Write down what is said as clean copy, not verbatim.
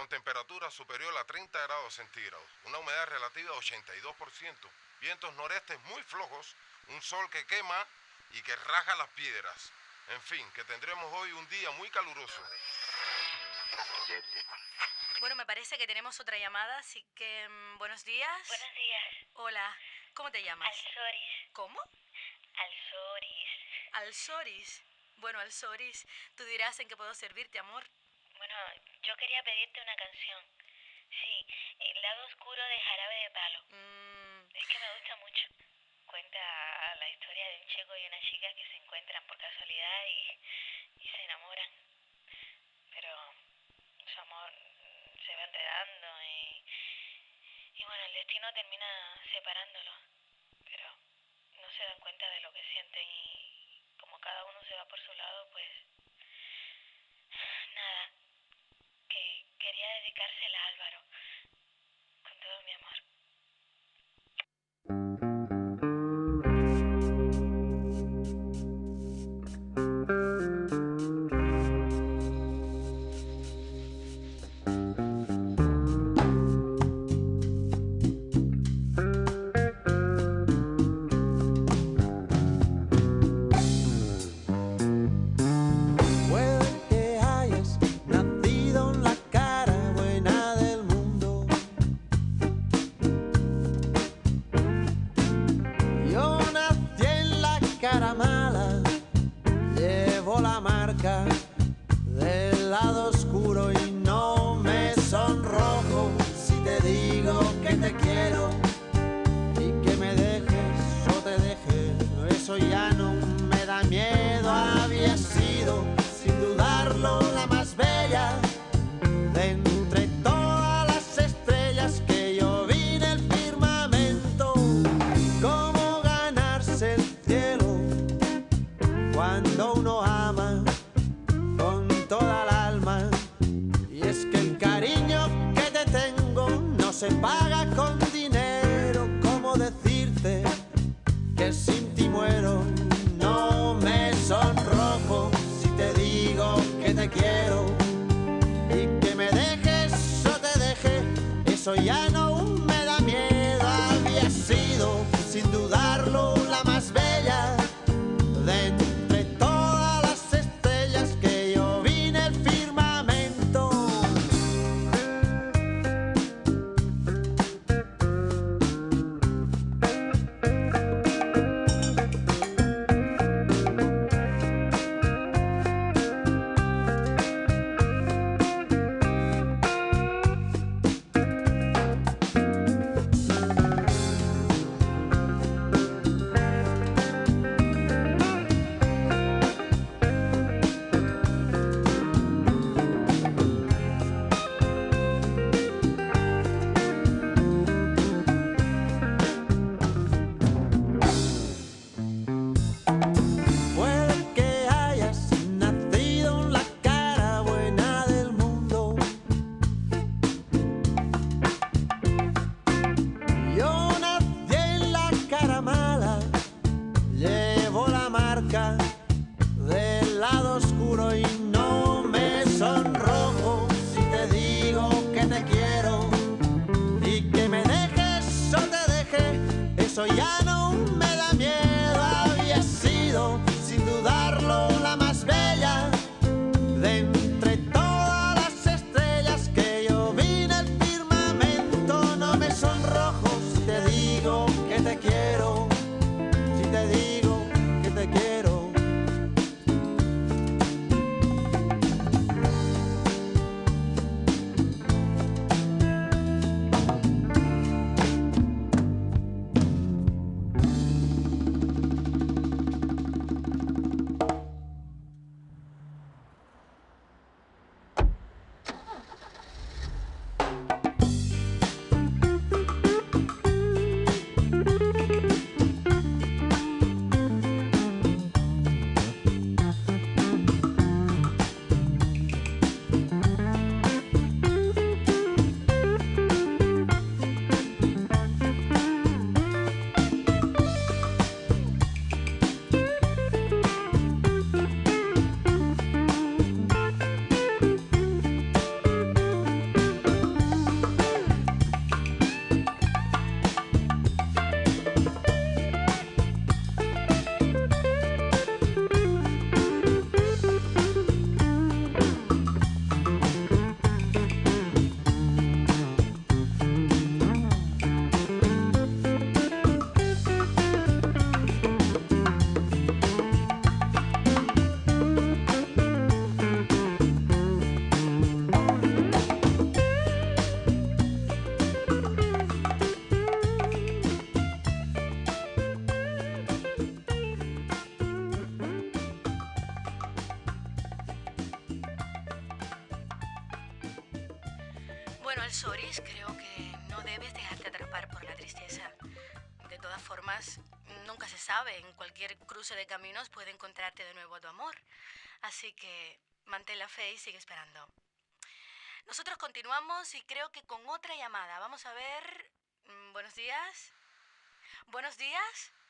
con temperatura superior a 30 grados centígrados, una humedad relativa de 82%, vientos norestes muy flojos, un sol que quema y que raja las piedras. En fin, que tendremos hoy un día muy caluroso. Bueno, me parece que tenemos otra llamada, así que buenos días. Buenos días. Hola, ¿cómo te llamas? Alzoris. ¿Cómo? Alzoris. Alzoris. Bueno, Alzoris, tú dirás en qué puedo servirte, amor. Bueno, yo quería pedirte una canción. Sí, El lado oscuro de Jarabe de Palo. Es que me gusta mucho. Cuenta la historia de un chico y una chica que se encuentran por casualidad y se enamoran. Pero su amor se va enredando y bueno, el destino termina separándolos. Pero no se dan cuenta de lo que sienten y como cada uno se va por su lado, pues nada, que quería dedicársela a Álvaro con todo mi amor. Del lado oscuro y no me sonrojo si te digo que te quiero y que me dejes o te deje, eso ya no me da miedo. Había sido sin dudarlo la más bella de entre todas las estrellas que yo vi en el firmamento. Cómo ganarse el cielo cuando uno ama con toda el alma, y es que el cariño que te tengo no se paga con dinero. ¿Cómo decirte que sin ti muero? No me sonrojo si te digo que te quiero y que me dejes o te deje, eso ya no me da miedo. Había sido sin dudarlo la más bella de entre todas las estrellas que yo vi en el firmamento. Bueno, Alzoris, creo que no debes dejarte atrapar por la tristeza. De todas formas, nunca se sabe. En cualquier cruce de caminos puede encontrarte de nuevo tu amor. Así que mantén la fe y sigue esperando. Nosotros continuamos y creo que con otra llamada. Vamos a ver... Buenos días. Buenos días.